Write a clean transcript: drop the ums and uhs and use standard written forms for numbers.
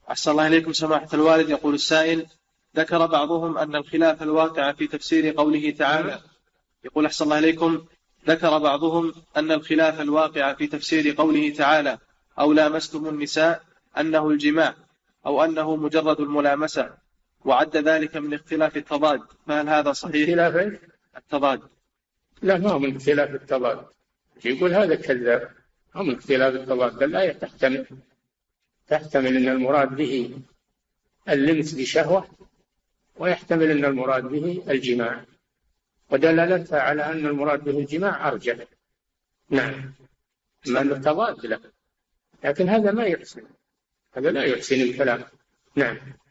أحسن الله إليكم سماحة الوالد. يقول السائل: ذكر بعضهم أن الخلاف الواقع في تفسير قوله تعالى. يقول: أحسن الله إليكم، ذكر بعضهم أن الخلاف الواقع في تفسير قوله تعالى: أو لامستم النساء أنه الجماع، أو أنه مجرد الملامسة، وعد ذلك من اختلاف التضاد، فهل هذا صحيح؟ اختلاف التضاد. لا، ما هو من اختلاف التضاد. يقول هذا كذاب. ما من اختلاف التضاد. الآية تحتمل أن المراد به اللمس بشهوة، ويحتمل أن المراد به الجماع، ودلالتها على أن المراد به الجماع أرجح. نعم، ما أنه تضاد له، لكن هذا ما يحسن، هذا لا يحسن الكلام. نعم.